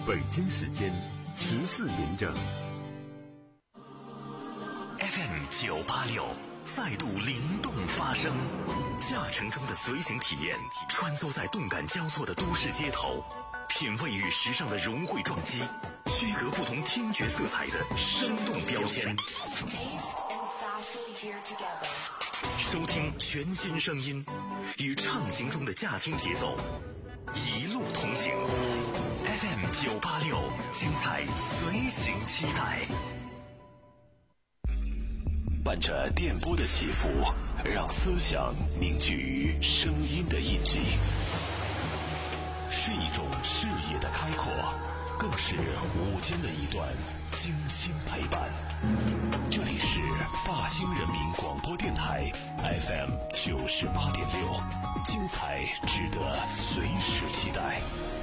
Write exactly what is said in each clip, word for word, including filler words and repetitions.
北京时间十四点整。 F M 九八六再度灵动发声，驾乘中的随行体验，穿梭在动感交错的都市街头，品味与时尚的融汇撞击，区隔不同听觉色彩的生动标签。收听全新声音，与畅行中的驾听节奏，一路同行。F M 九八六，精彩随行期待。伴着电波的起伏，让思想凝聚于声音的印记，是一种视野的开阔，更是午间的一段精心陪伴。这里是大兴人民广播电台 F M 九十八点六，精彩值得随时期待。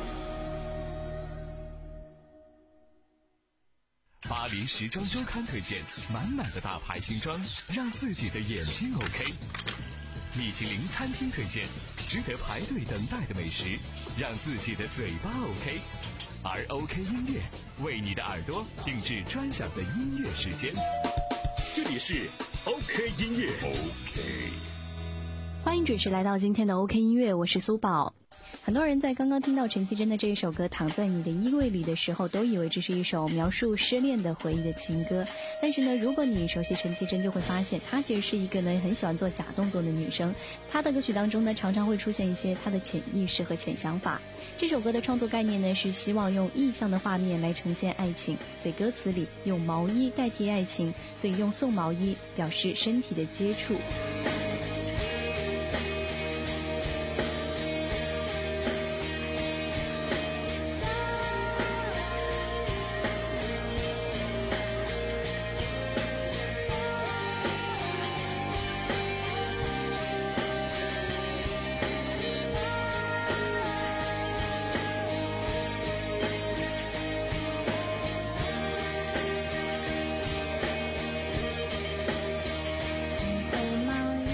巴黎时装周刊推荐满满的大牌新装，让自己的眼睛 OK。米其林餐厅推荐值得排队等待的美食，让自己的嘴巴 OK。而 OK 音乐为你的耳朵定制专享的音乐时间。这里是 OK 音乐 OK。 欢迎准时来到今天的 OK 音乐，我是苏宝。很多人在刚刚听到陈绮贞的这一首歌《躺在你的衣柜里》的时候，都以为这是一首描述失恋的回忆的情歌。但是呢，如果你熟悉陈绮贞，就会发现她其实是一个呢很喜欢做假动作的女生。她的歌曲当中呢，常常会出现一些她的潜意识和潜想法。这首歌的创作概念呢，是希望用意象的画面来呈现爱情，所以歌词里用毛衣代替爱情，所以用送毛衣表示身体的接触。 毛衣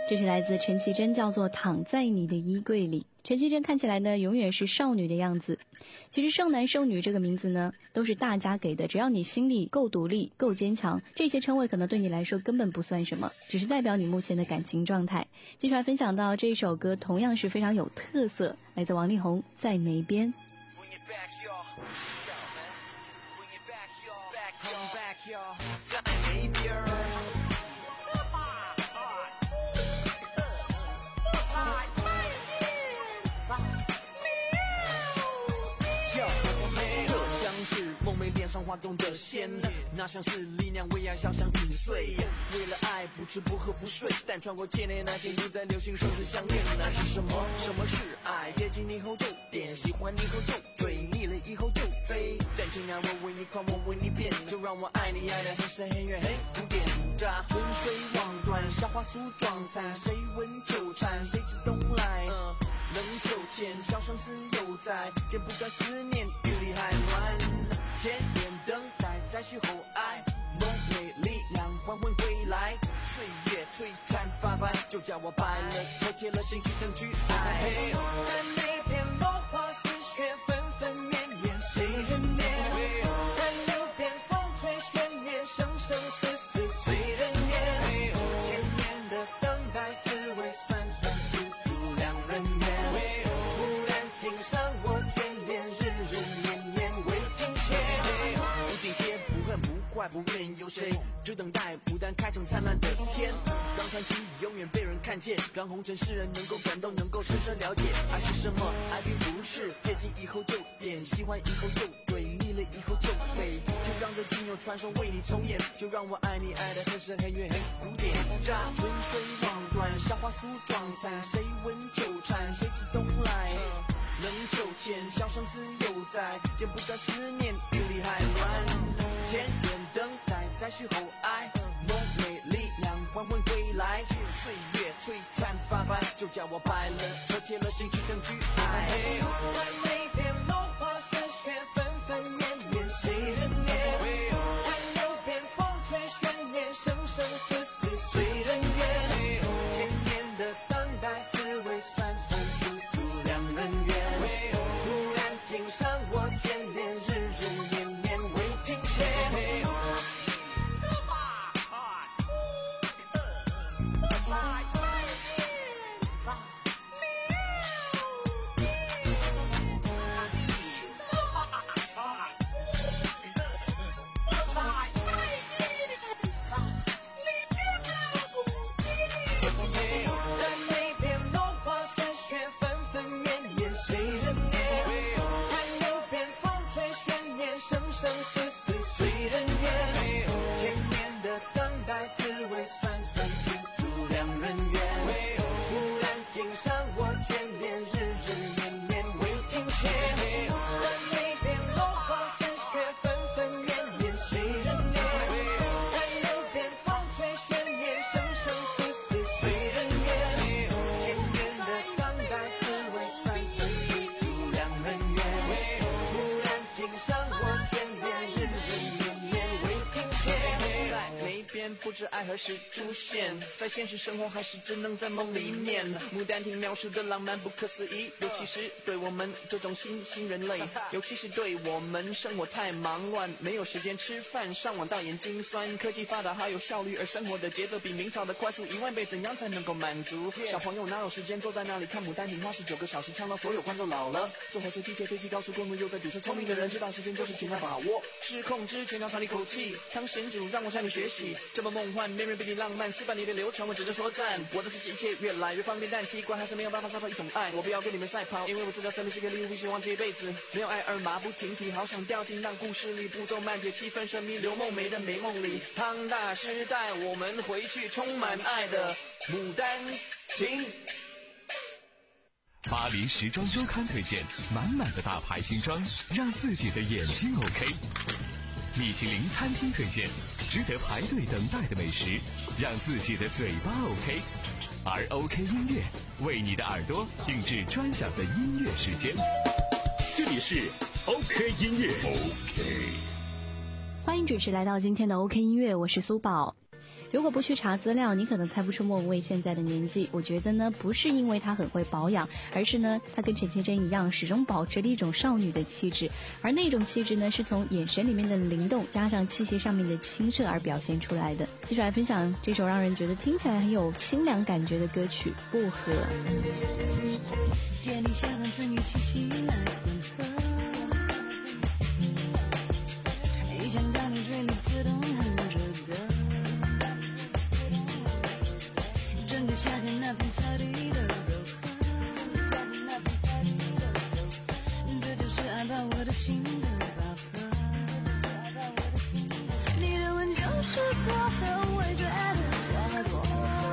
这是来自陈绮贞，叫做《躺在你的衣柜里》。陈绮贞看起来呢，永远是少女的样子。其实剩男剩女这个名字呢，都是大家给的，只要你心里够独立、够坚强，这些称谓可能对你来说根本不算什么，只是代表你目前的感情状态。接下来分享到这一首歌，同样是非常有特色，来自王力宏，《在梅边》。 梦寐脸上滑动的线，那像是力量为爱小想饮碎，为了爱不吃不喝不睡，但穿过千年那件不再流行生死相恋。那是什么？什么是爱？接近你后就点，喜欢你后就追，腻了以后就飞。但亲爱我为你狂，我为你变，就让我爱你爱的很深很远很古典。春水望断，小花梳妆残，谁闻秋蝉，谁知冬来？嗯冷秋千，小相思犹在，剪不断思念，雨里还暖。千年等待，再续后爱，梦寐力量缓缓归来。岁月璀璨发白，就叫我白了头，贴了心去等去爱。在那片落花似雪，纷纷绵绵，谁人念？在流边风吹悬念，生生死死随人念。千年的等待，滋味酸酸，知足两人缘。忽然听上我眷恋，日日年年未尽歇。不尽歇，不恨不坏，不怨有谁？只等待牡丹开成灿烂的天，让传奇永远被人看见，让红尘世人能够感动，能够深深了解爱是什么。爱并不是接近以后就点，喜欢以后就追，腻了以后就飞。就让这仅有传说为你重演，就让我爱你爱得很深很远很古典。春水望断，小花梳妆残，谁闻秋蝉，谁知冬来？冷秋千，小相思犹在，剪不断思念，雨里还暖。千年等待，再续后爱，梦寐力量缓缓归来。岁月璀璨发白，就叫我白了头，贴了心去等去爱。在那片落花似雪，纷纷绵绵，谁人念？看流边风吹悬念，生生死死随人愿。千年的等待，滋味酸酸，处处两人缘。忽然听上我眷恋，日日年年未尽歇。生死死随人愿，千年的等待，滋味酸酸，知足两人缘。忽然听上我眷恋，日日年年未尽歇。在那片落花似雪，纷纷绵绵，谁人念？看流边风吹悬念，生生死死随人愿。千年的等待，滋味酸酸，知足两人缘。忽然听上我眷不知爱何时出现，在现实生活还是只能在梦里面。牡丹亭描述的浪漫不可思议，尤其是对我们这种新兴人类，尤其是对我们生活太忙乱，没有时间吃饭，上网到眼睛酸。科技发达还有效率，而生活的节奏比明朝的快速一万倍，怎样才能够满足？小朋友哪有时间坐在那里看牡丹亭花十九个小时，唱到所有观众老了。坐火车、地铁、飞机、高速公路，又在堵车。聪明的人知道时间就是尽量把握，失控之前要喘一口气。当神主让我向你学习，这么梦幻，没人比你浪漫。四百年的流传，我只能说赞。我的世界一切越来越方便，但奇怪还是没有办法找到一种爱。我不要跟你们赛跑，因为我知道生命是个礼物，希望这一辈子没有爱而马不停蹄。好想掉进那故事里，步骤慢节，气氛神秘，刘梦梅的美梦里。庞大时代，我们回去充满爱的牡丹亭。 巴黎时装周刊推荐满满的大牌新装，让自己的眼睛 OK。米其林餐厅推荐值得排队等待的美食，让自己的嘴巴 OK。而 OK 音乐为你的耳朵定制专享的音乐时间。这里是 OK 音乐 OK。 欢迎准时来到今天的 OK 音乐，我是苏宝。 如果不去查资料，你可能猜不出莫文蔚现在的年纪。我觉得呢，不是因为她很会保养，而是呢，她跟陈绮贞一样，始终保持了一种少女的气质，而那种气质呢，是从眼神里面的灵动，加上气息上面的清澈而表现出来的。继续来分享这首让人觉得听起来很有清凉感觉的歌曲《薄荷》。 见你下方春雨气息来混合，一想到你嘴里自动哼着歌，整个夏天那片草地的柔和，这就是爱把我的心的饱和。你的吻就是薄荷，我觉得花朵。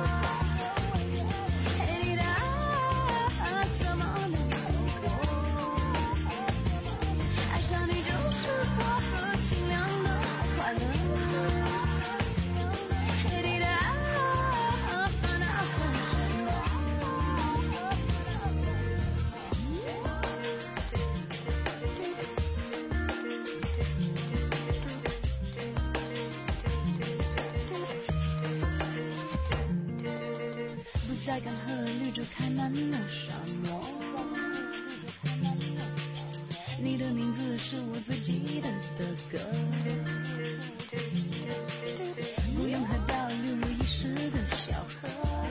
在干涸绿洲开满了沙漠，你的名字是我最记得的歌，不用海岛流入一时的小河，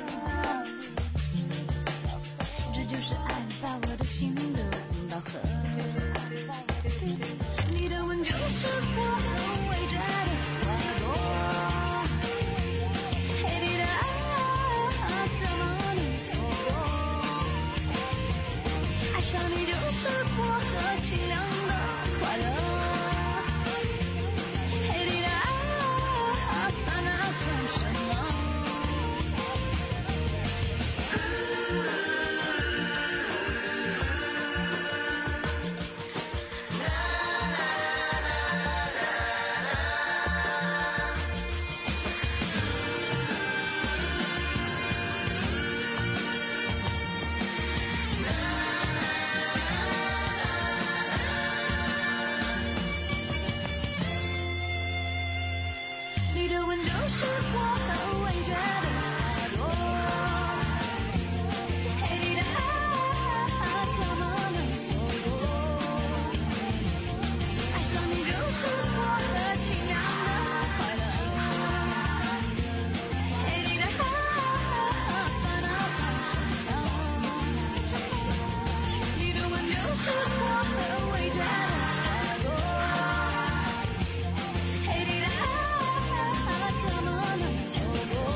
这就是爱把我的心的饱和。你的吻就是薄荷，围着的花朵，黑你的爱怎么能错过？爱上你就是薄荷，清凉的快乐。黑你的爱，那算什么？你的吻就是薄荷，围着的花朵，黑你的爱怎么能错过？爱上你就是薄荷，清凉的快乐。黑你的爱，烦恼算什么？你的吻就是薄荷，围着的花朵，黑你的爱。怎么能错过？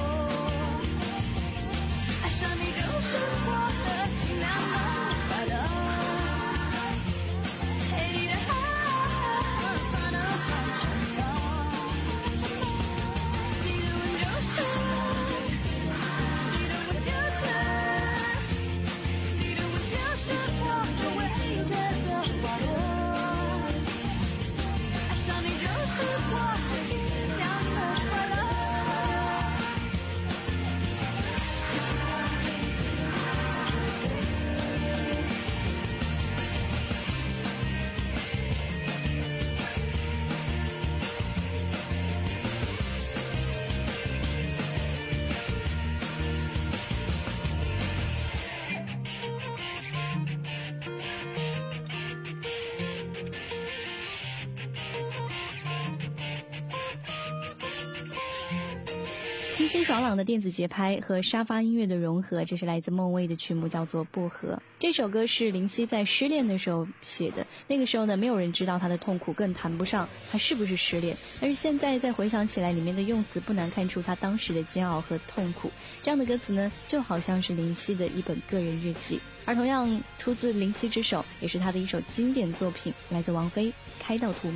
爱上你就是薄荷，清凉的快乐。黑你的爱，烦恼算什么？你的吻就是，你的吻就是，你的吻就是薄荷，围着的花朵。爱上你就是薄荷，清凉的快乐。 清新爽朗的电子节拍和沙发音乐的融合，这是来自孟蔚的曲目，叫做《薄荷》。这首歌是林夕在失恋的时候写的，那个时候呢，没有人知道她的痛苦，更谈不上她是不是失恋。但是现在再回想起来，里面的用词不难看出她当时的煎熬和痛苦。这样的歌词呢，就好像是林夕的一本个人日记。而同样出自林夕之手，也是她的一首经典作品，来自王菲《开到荼蘼》。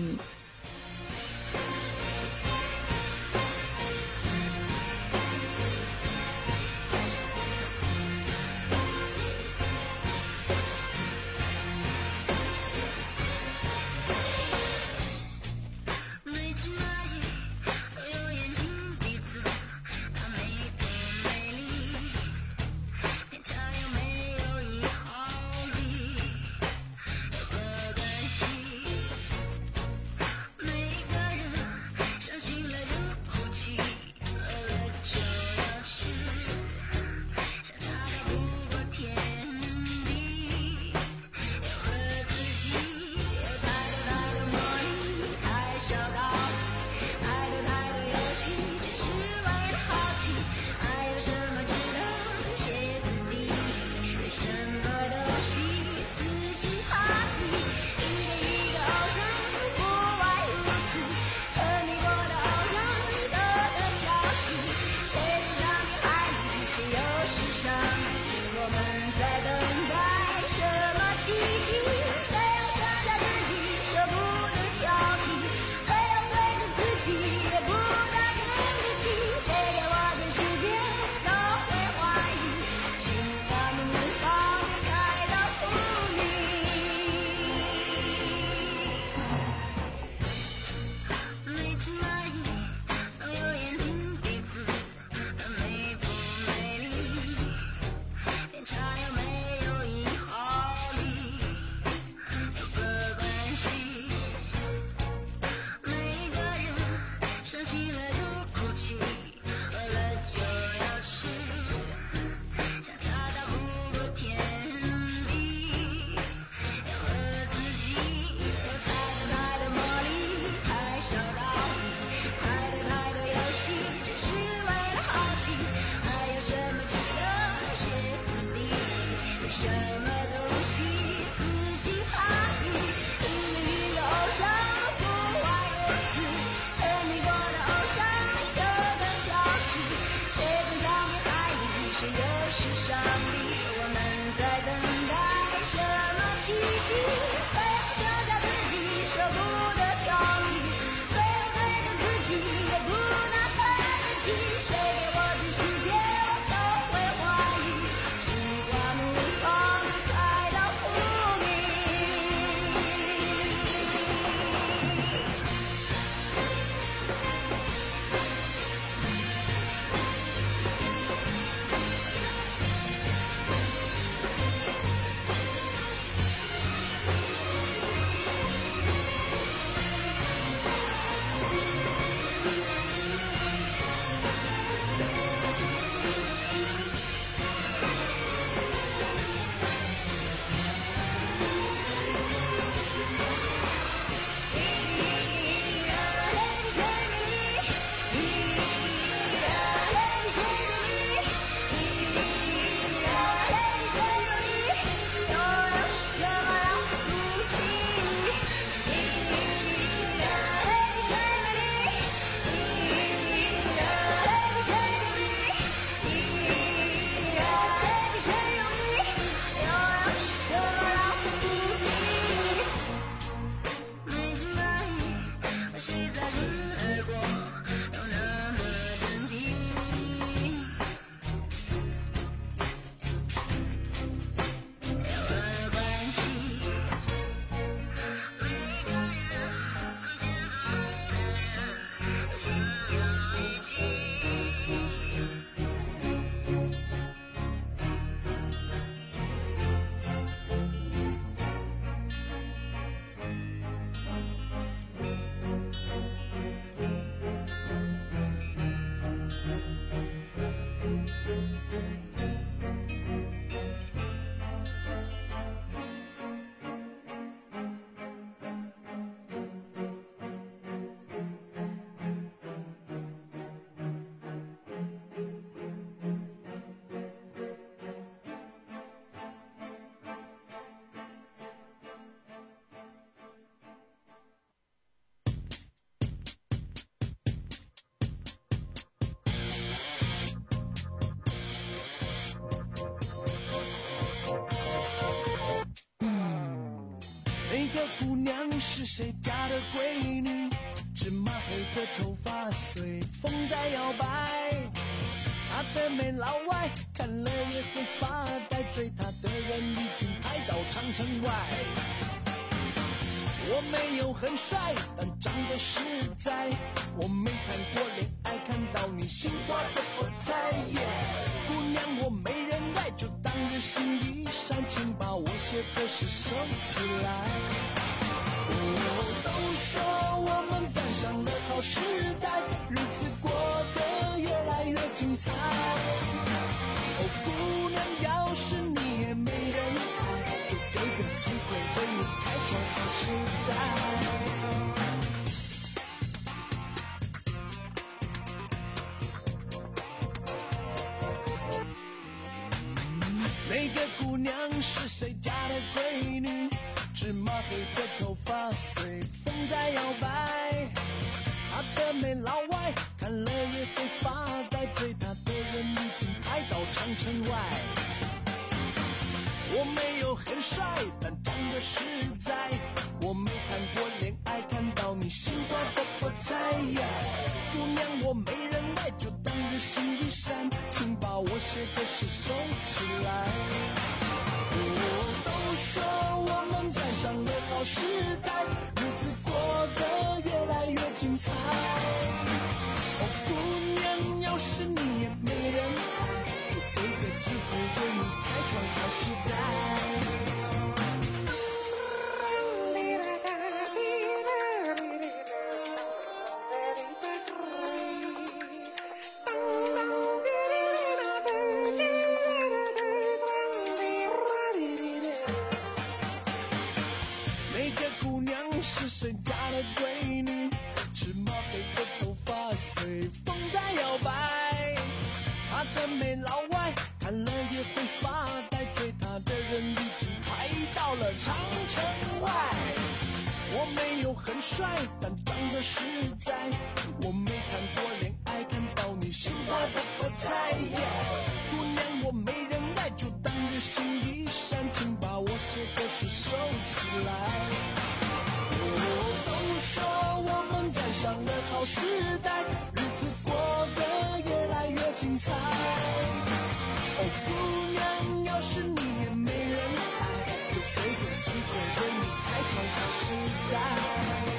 起，最后剩下自己舍不得逃离，最后对着自己也不拿对得起，谁给我的世界我都会怀疑，是花怒放开到荼蘼。 那个姑娘是谁家的闺女？芝麻黑的头发随风在摇摆，她的美老外看了也会发呆，追她的人已经排到长城外。我没有很帅，但长得实在，我没谈过恋爱，看到你心花的我猜耶。姑娘我没人爱，就当日行一善，请把我写的诗收起来。哦，都说我们赶上了好时代，日子过得越来越精彩。哦，姑娘，要是你也没人爱，就给个机会为你开创好时代。那个姑娘是谁家的闺女？芝麻黑的头发随风在摇摆，她的美老外看了也会发呆，追她的人已经排到长城外。我没有很帅，但长得实在，我没谈过恋爱，看到你心花的我猜耶。姑娘我没人爱，就当日行一善，请把我写的诗收起来。哦，都说我们赶上了好时代，日子过得越来越精彩。哦，姑娘，要是你也没人爱，就给个机会为你开创好时代。那个姑娘是谁家的闺女？芝麻黑的头发随风在摇摆，她的美老外看了也会发呆，追她的人已经排到了长城外。我没有很帅，但长得实在，我没谈过恋爱，看到你心花的我猜耶。姑娘我没人爱，就当日行一善，请把我写的诗收起来。哦，都说我们赶上了好时代，日子过得越来越精彩。哦，姑娘，要是你也没人爱，就给个机会为你开创好时代。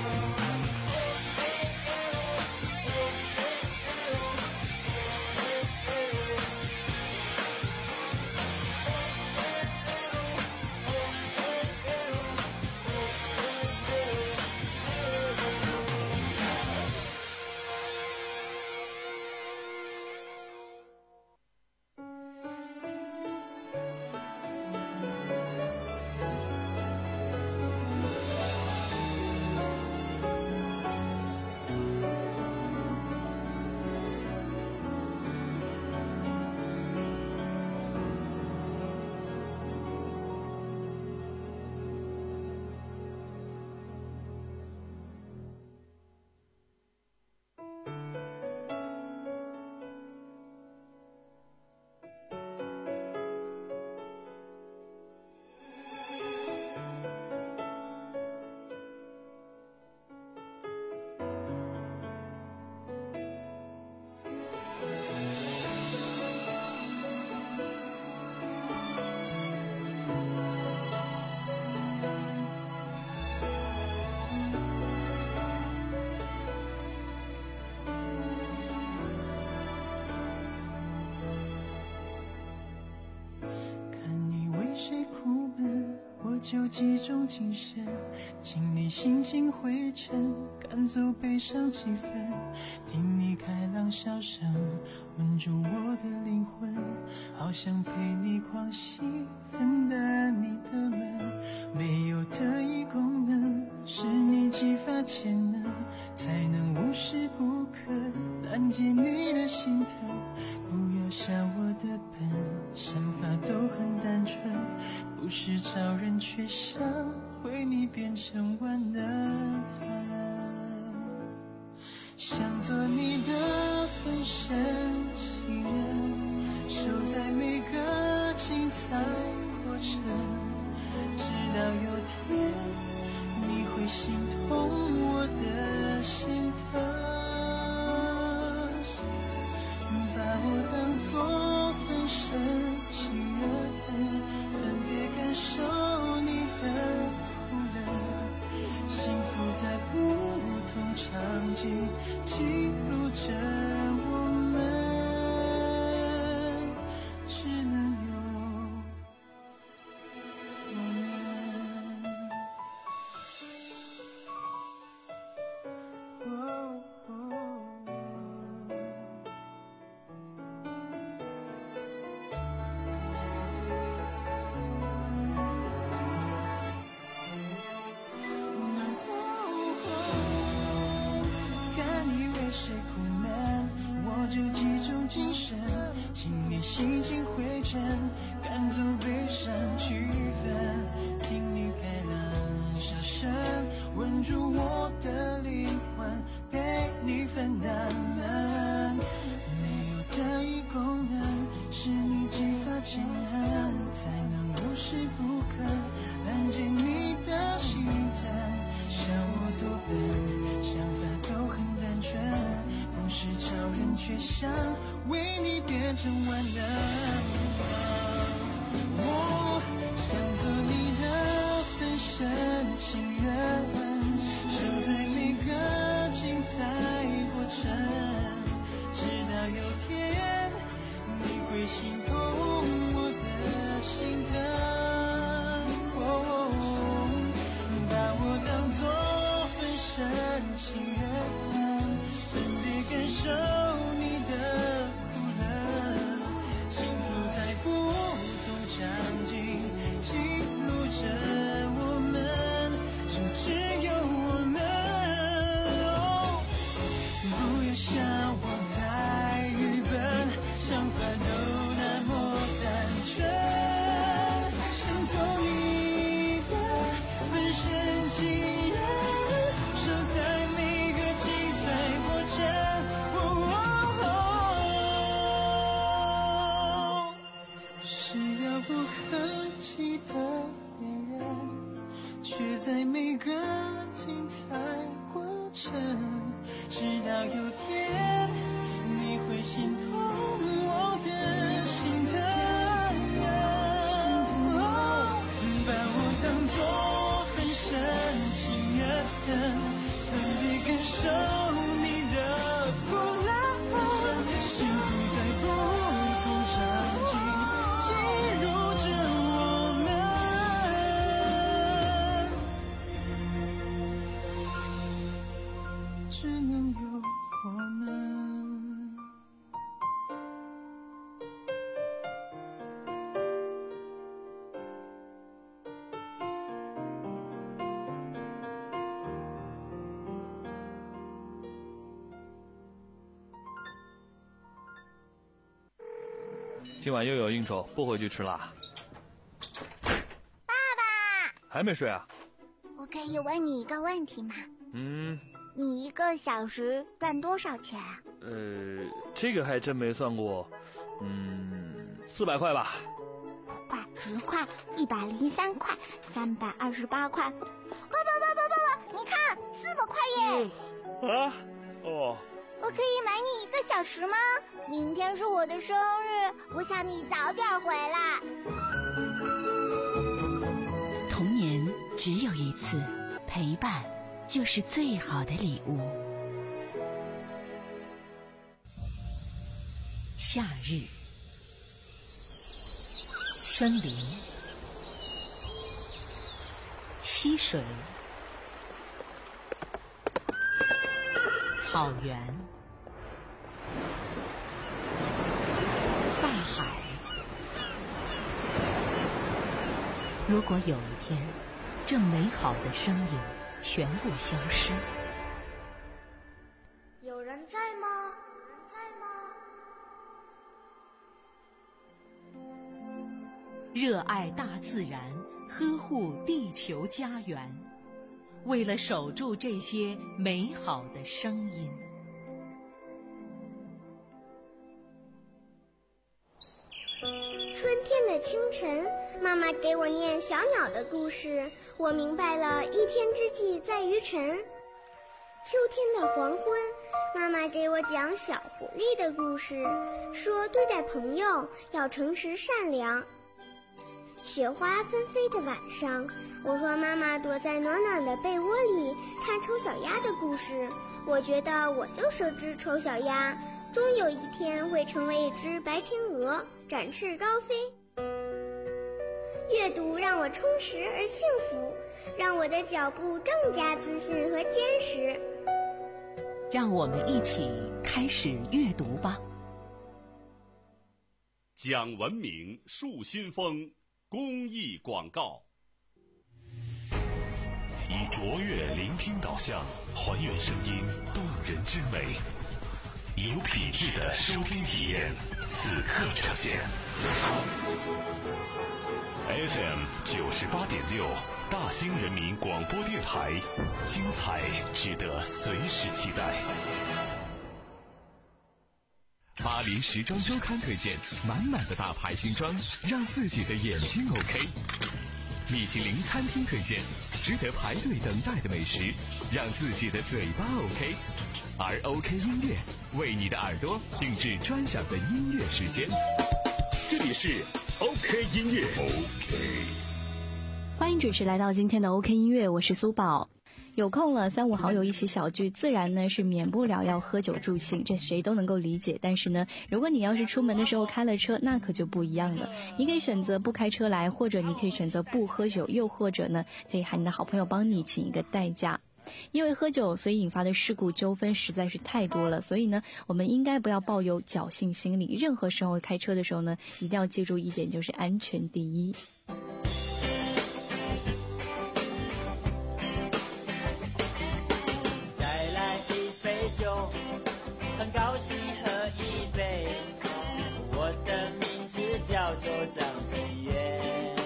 就集中精神，清理心情灰尘，赶走悲伤气氛，听你开朗笑声，温住我的灵魂，好想陪你狂喜，分担你的闷。没有特异功能，是你激发潜能，才能无时不刻拦截你的心疼。不要笑我的笨，想法都很单纯，不是找人却想为你变成万能。想做你的分身情人，守在每个精彩过程，直到有天你会心痛我的心疼。把我当作分身情人，分别感受你的苦乐，幸福在不同场景记录着我们，只能有我们。哦哦谁苦闷，我就集中精神，清理心情灰尘，赶走悲伤气氛，听你开朗笑声，稳住我的灵魂，陪你分担闷。没有特异功能，是你激发潜能，才能无时不刻拦截你的心疼。笑我多笨，想法都很单纯，不是找人却想为你变成万能。我想做你的分身情人，守在每个精彩过程，直到有天你会心痛我的心疼。哦，把我当作分身情人，分别感受你的苦乐，幸福在不同场景记录着我们，就只有我们。哦，不要想我太愚笨，想法都那么单纯。想做你的分身情人，守在每个精彩过程。哦哦哦，是遥不可及的恋人， 在每个精彩过程，直到有天你会心痛我的心疼，把我当作很深情人，分别感受你的苦辣，幸福在不同场景记录着我们，只能有我们。 今晚又有应酬，不回去吃啦。 爸爸， 还没睡啊？ 我可以问你一个问题吗？ 嗯。 你一个小时赚多少钱啊？ 呃，这个还真没算过。嗯，四百块吧。 块、十块、一百零三块、三百二十八块。爸爸爸爸爸爸，你看，四百块耶！ 嗯、啊？哦。 我可以买你一个小时吗？明天是我的生日，我想你早点回来。 童年只有一次，陪伴就是最好的礼物。夏日，森林，溪水，草原，大海。如果有一天，这美好的声音全部消失， 有人在吗？有人在吗？ 热爱大自然，呵护地球家园，为了守住这些美好的声音。 春天的清晨，妈妈给我念小鸟的故事，我明白了一天之计在于晨。秋天的黄昏，妈妈给我讲小狐狸的故事，说对待朋友要诚实善良。雪花纷飞的晚上，我和妈妈躲在暖暖的被窝里看丑小鸭的故事，我觉得我就是只丑小鸭，终有一天会成为一只白天鹅，展翅高飞。阅读让我充实而幸福，让我的脚步更加自信和坚实。 让我们一起开始阅读吧。 讲文明树新风公益广告，以卓越聆听导向，还原声音动人之美，有品质的收听体验，此刻呈现。F M 九十八点六，大兴人民广播电台，精彩值得随时期待。 巴黎时装周刊推荐，满满的大牌新装，让自己的眼睛 OK。米其林餐厅推荐，值得排队等待的美食，让自己的嘴巴 OK。而 OK 音乐为你的耳朵定制专享的音乐时间。这里是 OK 音乐 OK。 欢迎准时来到今天的 OK 音乐，我是苏宝。有空了，三五好友一起小聚，自然呢是免不了要喝酒助兴，这谁都能够理解。但是呢，如果你要是出门的时候开了车，那可就不一样了。你可以选择不开车来，或者你可以选择不喝酒，又或者呢，可以喊你的好朋友帮你请一个代驾。因为喝酒，所以引发的事故纠纷实在是太多了，所以呢，我们应该不要抱有侥幸心理。任何时候开车的时候呢，一定要记住一点，就是安全第一。 很高兴喝一杯，我的名字叫做张震岳。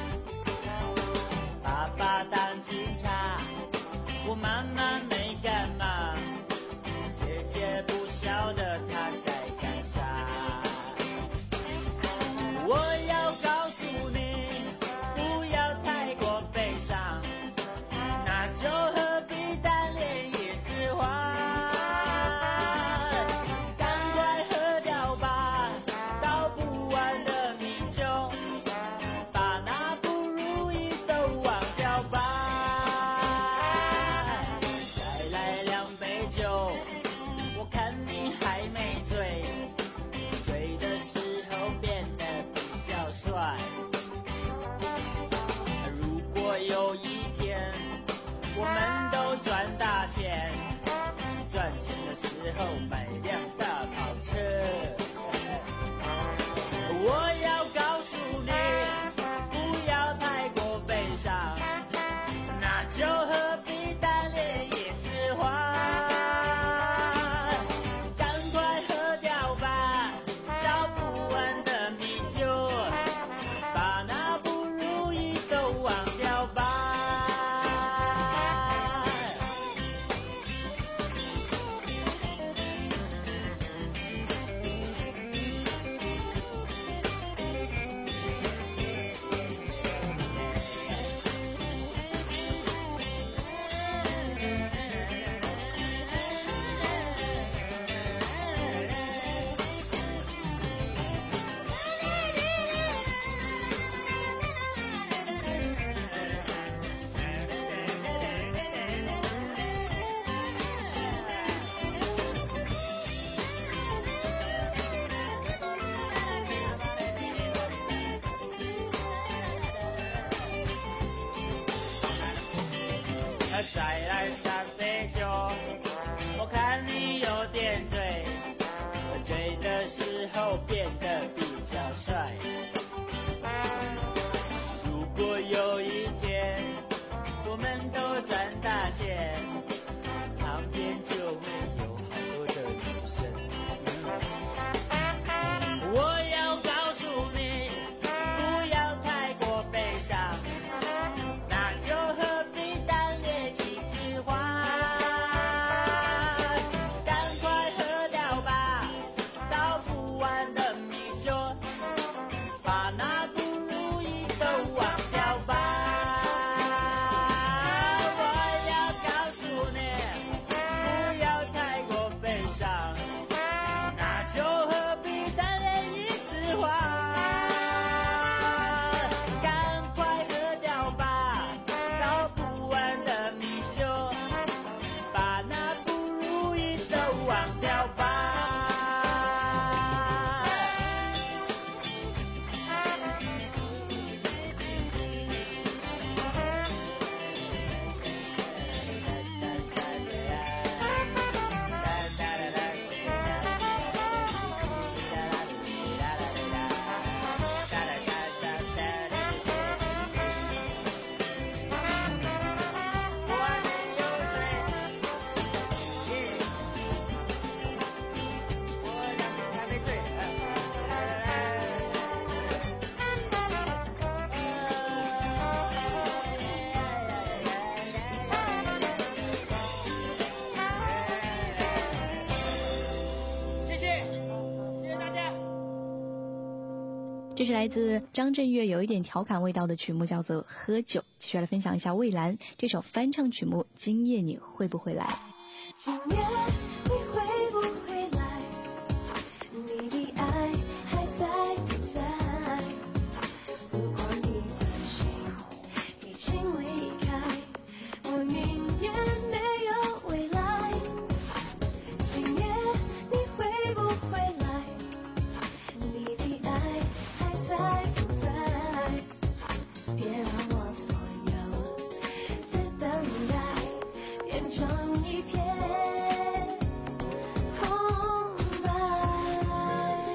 爸爸当警察，我妈妈没干嘛，姐姐不晓得她在干啥。我要告诉你，不要太过悲伤， 时候买辆大跑车。我要告诉你，不要太过悲伤，那就何必单恋一枝花。赶快喝掉吧，倒不完的米酒，把那不如意都忘掉吧。再来三杯酒，我看你有点醉，醉的时候变得比较帅。如果有一天我们都赚大钱，旁边就会有好多的女生。我要告诉你，不要太过悲伤，那就何必单恋一枝花。赶快喝掉吧，倒不完的米酒，把那不如意都忘掉吧。我要告诉你，不要太过悲伤，那就何必单恋一枝花。赶快喝掉吧，倒不完的米酒，把那不如意都忘掉吧。 这是来自张震岳有一点调侃味道的曲目，叫做《喝酒》。继续来分享一下蔚蓝这首翻唱曲目《今夜你会不会来》。 今夜你会不会来？你的爱还在不在？如果你的心已经离开，我宁愿没有未来。今夜你会不会来？你的爱还在不在？别让我所有的等待变成一片空白。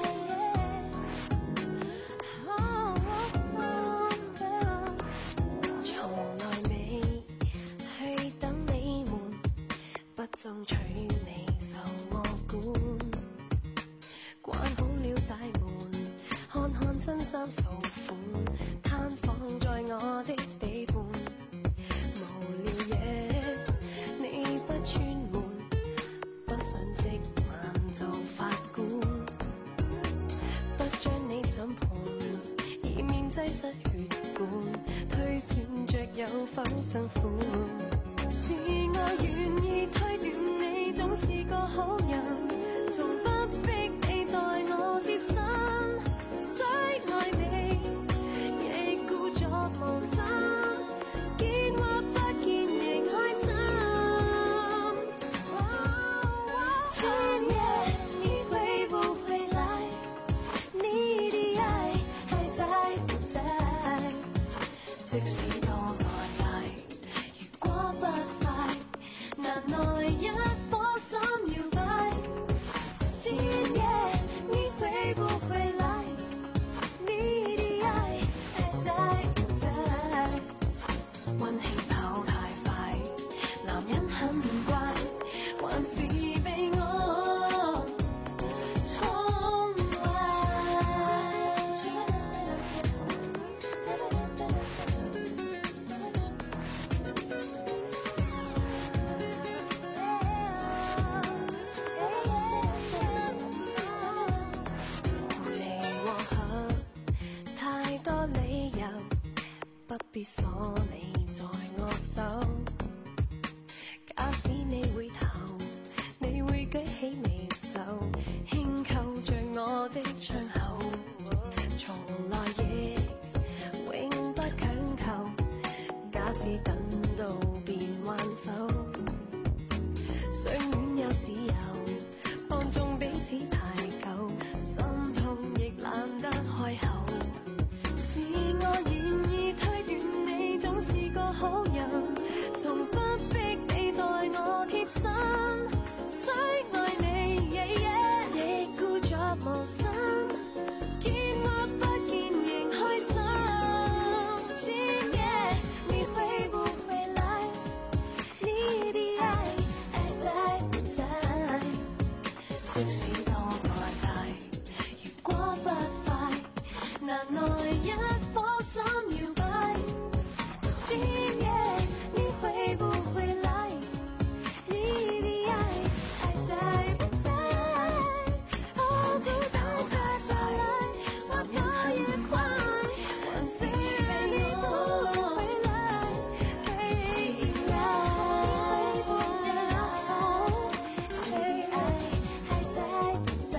從來未去等你們，不爭取你受我管。關好了大門，看看新衫數款，攤放在我的地盤。無聊嘢你不串門，不信即晚做法官，不將你審判，以免擠塞血管，推算着有否辛苦。是我願意推斷你總是個好人，從不逼你待我貼身，雖愛你亦故作無心，見或不見仍開心。今夜你會不會來？你的愛還在不在？即使多愛來，如果不快，難耐一顆心搖擺。 很乖，還是被我寵壞。離和合，太多理由，不必鎖你在我手。假使你回頭，你會舉起你手，輕扣着我的窗口。從來亦永不強求，假使等到便還手。雖遠有自由，放縱彼此太久，心痛亦懶得開口。是我願意推斷你總是個好友，從不逼你待我貼身，雖愛你，亦故作無心，見或不見仍開心。今夜你會不會來？你的愛還在不在？即使多愛太，如果不快，難耐一顆心搖擺。今夜你會不會來？你的愛還在不在？哦，不到他就來，我跑也快，還是你不會來？今夜你會不會來？你愛還在不在？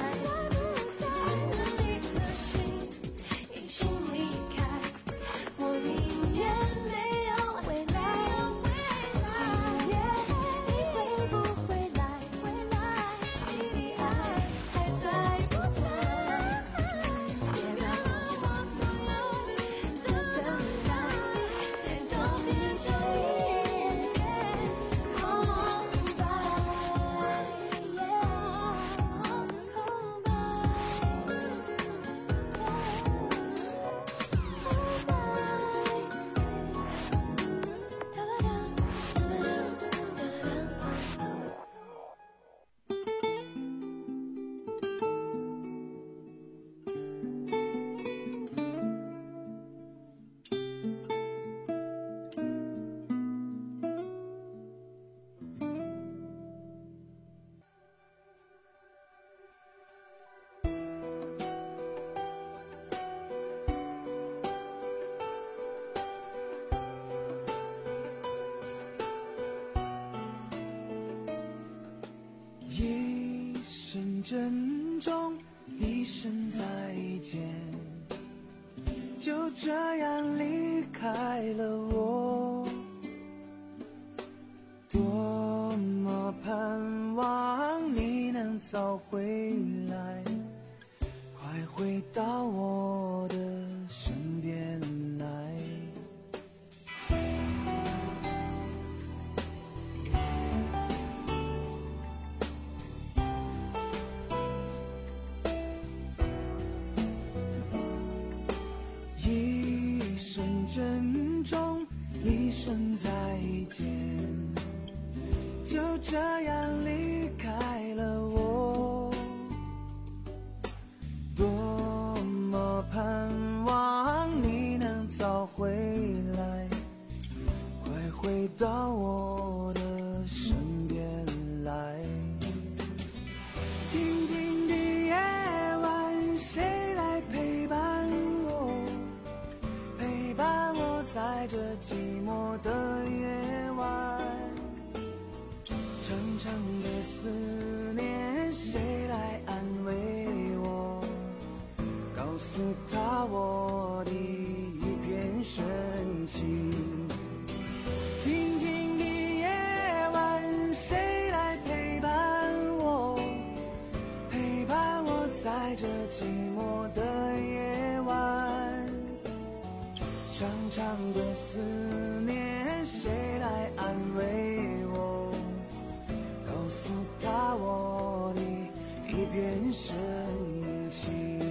你的心已經離開，我寧願沒有未來。今夜你會不會來？你的愛還在不在？別讓我所有的等待，變都變成一片空白，空一声珍重，一声再见，就这样离开了我。多么盼望你能早回来，快回到我的身边来。一声珍重，一声再见，就这样离开了我。多么盼望你能早回来，快回到我的身边来。静静的夜晚，谁来陪伴我？陪伴我在这寂寞的夜晚。长长的思念，谁来安慰我？告诉他我的一片深情。静静的夜晚，谁来陪伴我？陪伴我在这寂寞的夜晚。长长的思念，谁来安慰我？告诉他我的一片深情。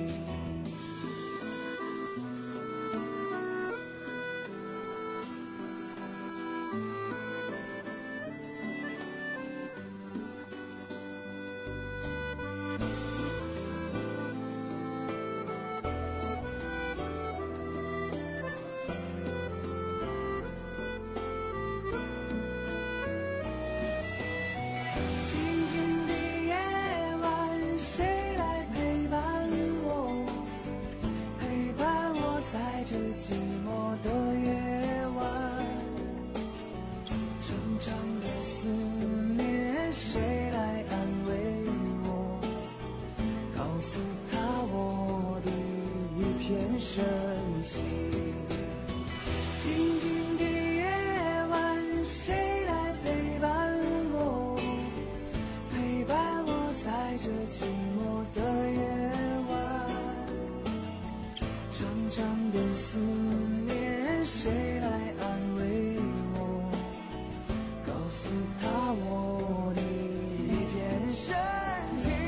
诉他我的一片深情。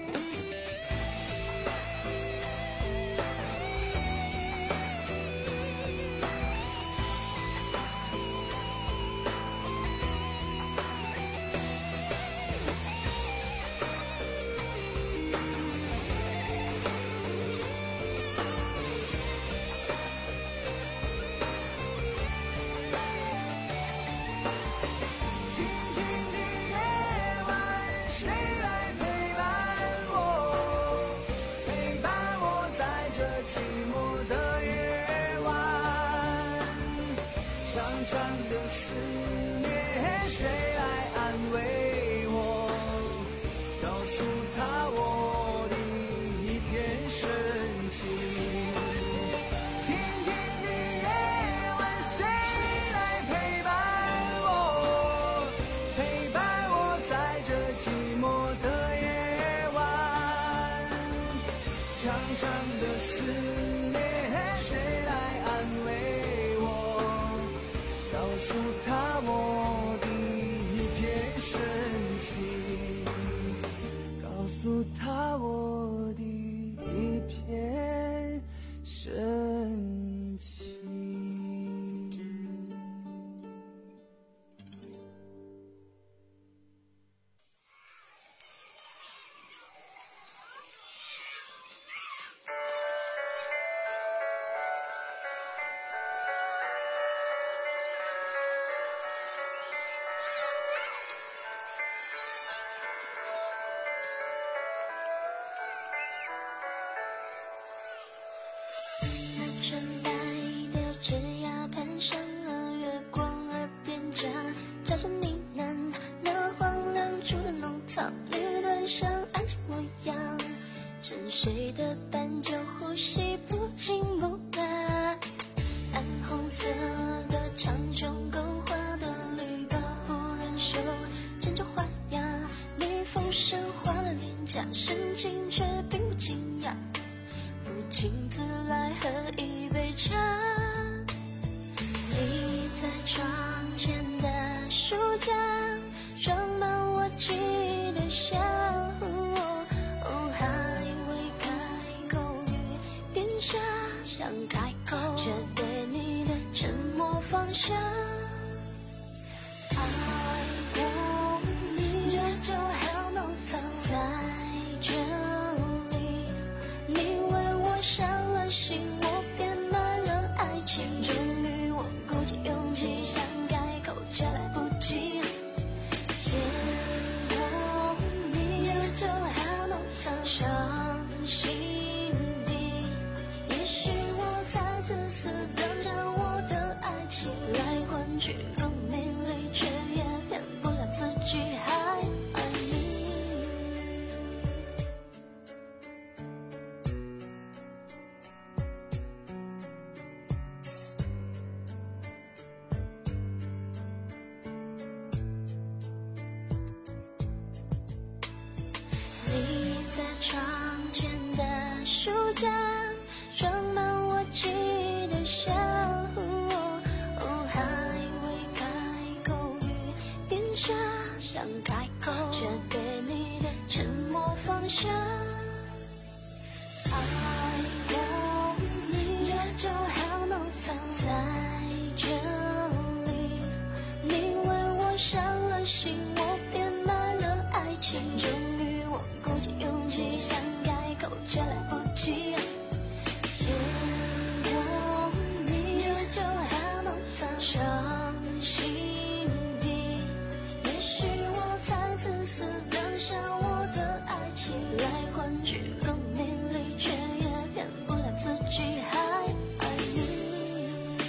长的思念，谁来安慰我？告诉他我的一片深情。静静的夜晚，谁来陪伴我？陪伴我在这寂寞的夜晚。长长的思念，谁来安慰我？告诉他我的一片深情，告诉他我的一片深情。 纯白的枝桠攀上了月光，耳边夹杂着呢喃，那荒凉处的农草绿端上安静模样，沉睡的斑鸠呼吸不紧不慢，暗红色的长中勾画的绿保护人手，牵着花呀，逆风神化了脸颊，神情却并不惊讶，不请自来喝一杯茶。你在窗前的书架装满我记忆的香，哦，还未开口语便傻，想开口却被你的沉默放下。爱过你，这就好浓藏在这里，你为我伤了心，我变卖了爱情，终于我鼓起勇气想开口，却来不及。骗我你，这就好浓藏伤心底，也许我才自私地将我的爱情来换取更美丽，却也骗不了自己还爱你。你在窗前的书架装满我记忆的香，哦，还未开口语便傻，想开口却被你的沉默放下。爱过你，这就好浓藏在这里，你为我伤了心，我变卖了爱情，终于我鼓起勇气想开口，却来不及。骗我你，这就好浓藏伤心底，也许我才自私地将我的爱情来换取更美丽，却也骗不了自己还爱你。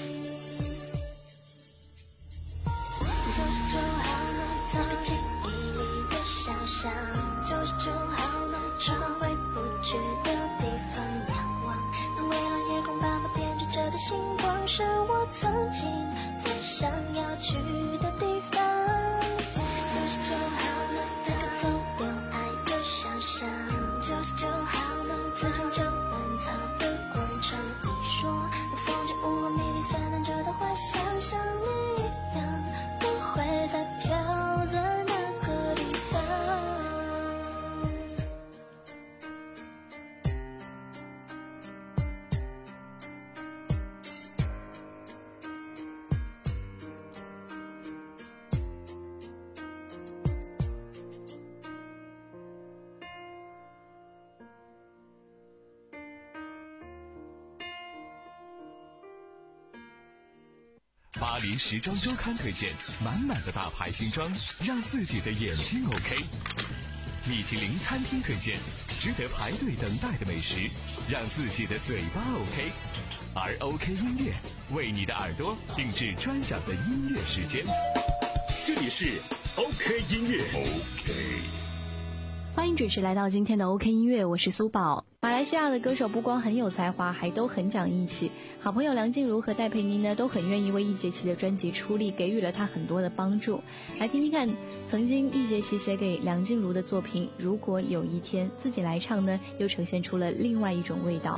九十九号弄藏在记忆里的小巷，九十九号弄藏回不去的地方，仰望那蔚蓝夜空斑驳点缀着的星光，是我曾经最想要去的地方。九十九号弄那个走丢爱的小巷，九十九号弄自成就烂草的广场，你说那风景无法迷离，散漫着的花香，像你一样不会再飘。 巴黎时装周刊推荐，满满的大牌新装，让自己的眼睛 OK。米其林餐厅推荐，值得排队等待的美食，让自己的嘴巴 OK。而 OK 音乐为你的耳朵定制专享的音乐时间。 这里是 OK 音乐 OK。 欢迎准时来到今天的 OK 音乐，我是苏宝。马来西亚的歌手不光很有才华，还都很讲义气。好朋友梁静茹和戴佩妮呢，都很愿意为易烊千的专辑出力，给予了他很多的帮助。来听听看，曾经易烊千写给梁静茹的作品《如果有一天》，自己来唱呢，又呈现出了另外一种味道。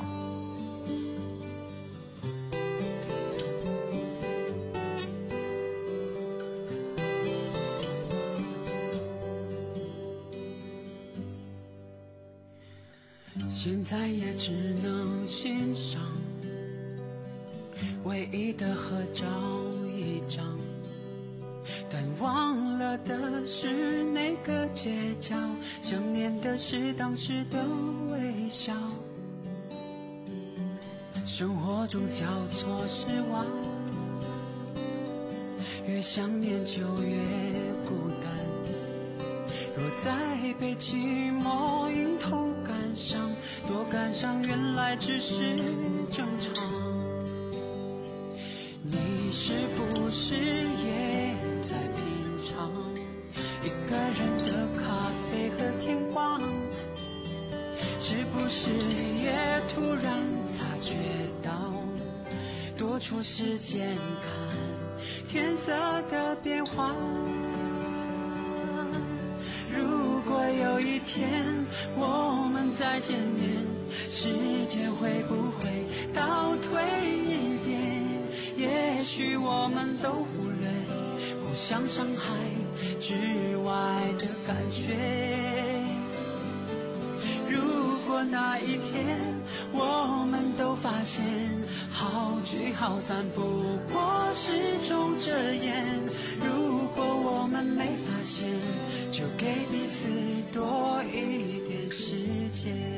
现在也只能欣赏唯一的合照一张，但忘了的是那个街角，想念的是当时的微笑。生活中交错失望，越想念就越孤单，若再被寂寞迎头赶上，多感伤原来只是正常。你是不是也在品尝一个人的咖啡和天光？是不是也突然察觉到多出时间看天色的变化？如果有一天我们再见面，时间会不会倒退一点？也许我们都忽略互相伤害之外的感觉。如果那一天我们都发现好聚好散不过是种遮掩，如果我们没发现，就给彼此多一点时间。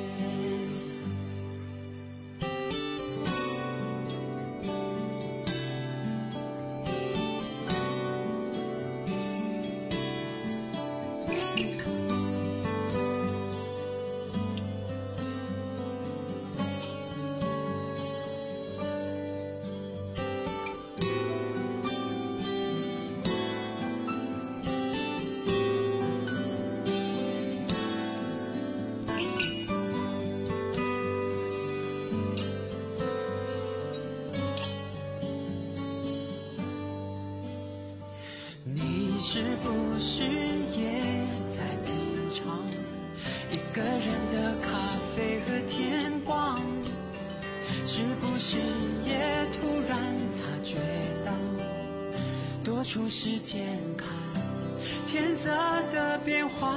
是不是也在品尝一个人的咖啡和天光？是不是也突然察觉到多出时间看天色的变化？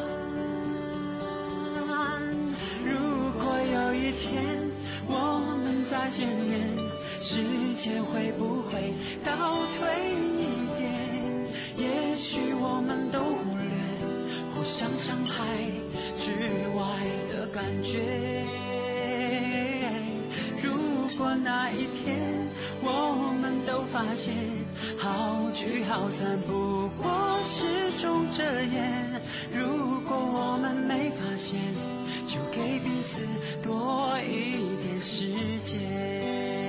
如果有一天我们再见面，时间会不会倒退一点？也许我们都忽略互相伤害之外的感觉。如果那一天我们都发现好聚好散不过是种遮掩，如果我们没发现，就给彼此多一点时间。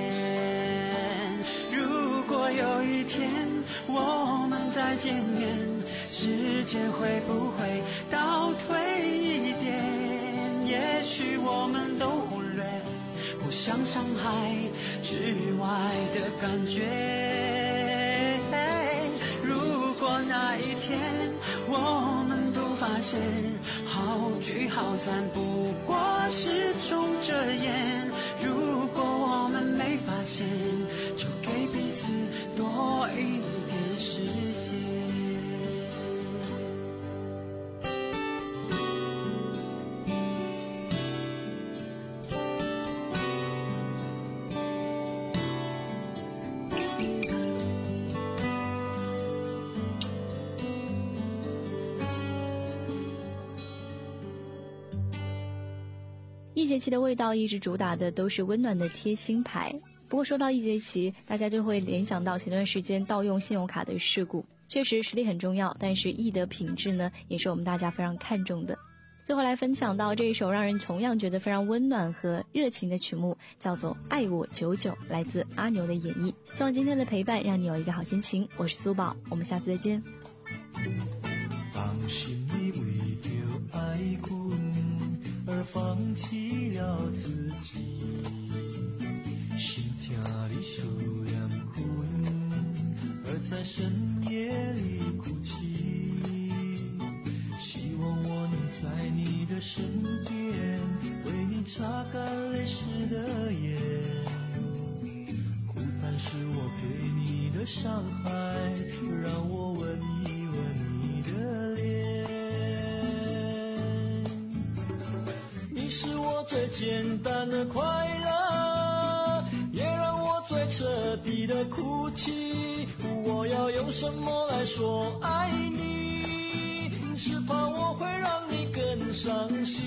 如果有一天我们再见面，时间会不会倒退一点？也许我们都忽略互相伤害之外的感觉。如果那一天我们都发现好聚好散不过是种遮掩，如果我们没发现，就给彼此多一点时间。 易烊千的味道一直主打的都是温暖的贴心牌。 不过说到易捷奇，大家就会联想到前段时间盗用信用卡的事故。确实实力很重要，但是易的品质呢，也是我们大家非常看重的。最后来分享到这一首让人同样觉得非常温暖和热情的曲目，叫做《爱我久久》，来自阿牛的演绎。希望今天的陪伴让你有一个好心情。我是苏宝，我们下次再见。 当心你为着爱困而放弃了自己，心疼你受凉困而在深夜里哭泣，希望我能在你的身边为你擦干泪湿的眼，孤单是我给你的伤害，让我吻一吻你的脸。你是我最简单的快乐，也让我最彻底的哭泣，我要用什么来说爱你，只怕我会让你更伤心。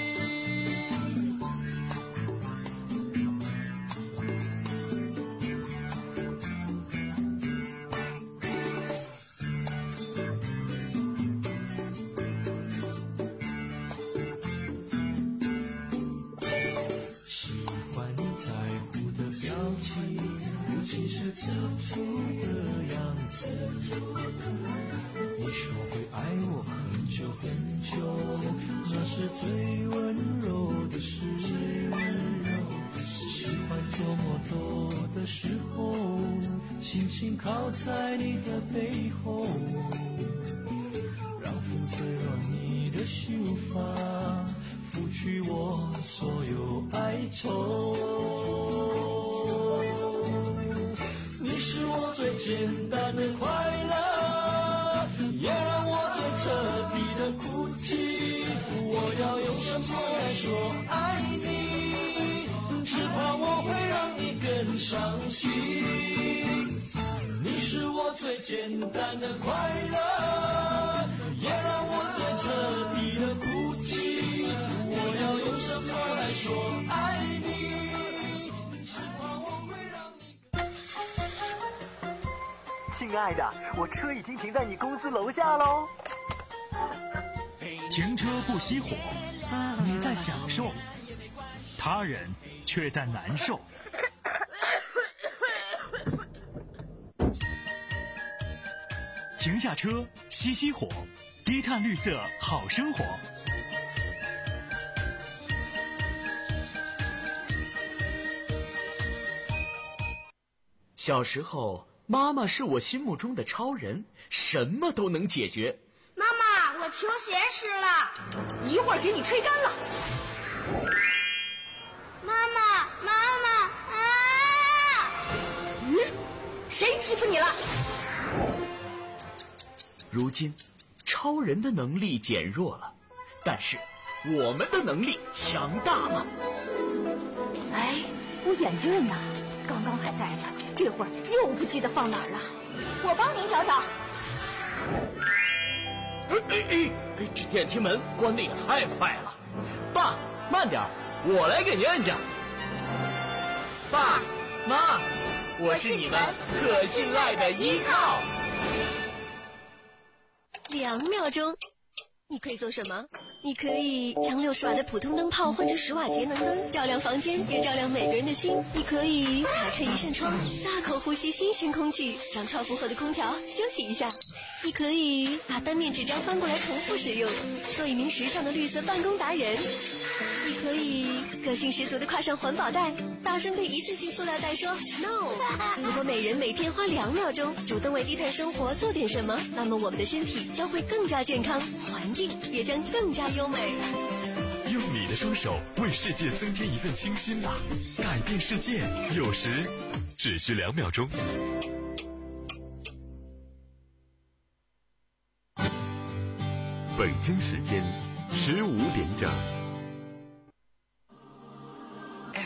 喜欢你在乎的表情，尤其是付出的样子。你说会爱我很久很久，那是最温柔的事。喜欢做梦多的时候，轻轻靠在你的背后，让风吹乱你的秀发，拂去我所有哀愁。你是我最简单的快乐，也让我最彻底的哭泣，我要用什么来说爱你，只怕我会让你更伤心。你是我最简单的快乐，也让我最彻底的哭泣，我要用什么来说爱你，只怕我会让你。 亲爱的，我车已经停在你公司楼下喽。 停车不熄火，你在享受，他人却在难受。停下车，熄熄火，低碳绿色好生活。 小时候，妈妈是我心目中的超人，什么都能解决。 妈妈，我球鞋湿了， 一会儿给你吹干了。 妈妈，妈妈啊！ 嗯，谁欺负你了？ 如今，超人的能力减弱了，但是我们的能力强大了。 哎，我眼镜呢？刚刚还戴着，这会儿又不记得放哪儿了。我帮您找找。 哎哎哎！这电梯门关得也太快了。爸，慢点，我来给您摁着。爸妈，我是你们可信赖的依靠。 两秒钟，你可以做什么？你可以将六十瓦的普通灯泡换成十瓦节能灯，照亮房间，也照亮每个人的心。你可以打开一扇窗，大口呼吸新鲜空气，让超负荷的空调休息一下。你可以把单面纸张翻过来重复使用，做一名时尚的绿色办公达人。你可以个性十足的挎上环保袋，大声对一次性塑料袋说 no。 如果每人每天花两秒钟主动为低碳生活做点什么，那么我们的身体将会更加健康，环境也将更加优美。 用你的双手为世界增添一份清新吧，改变世界有时只需两秒钟。 北京时间十五点整。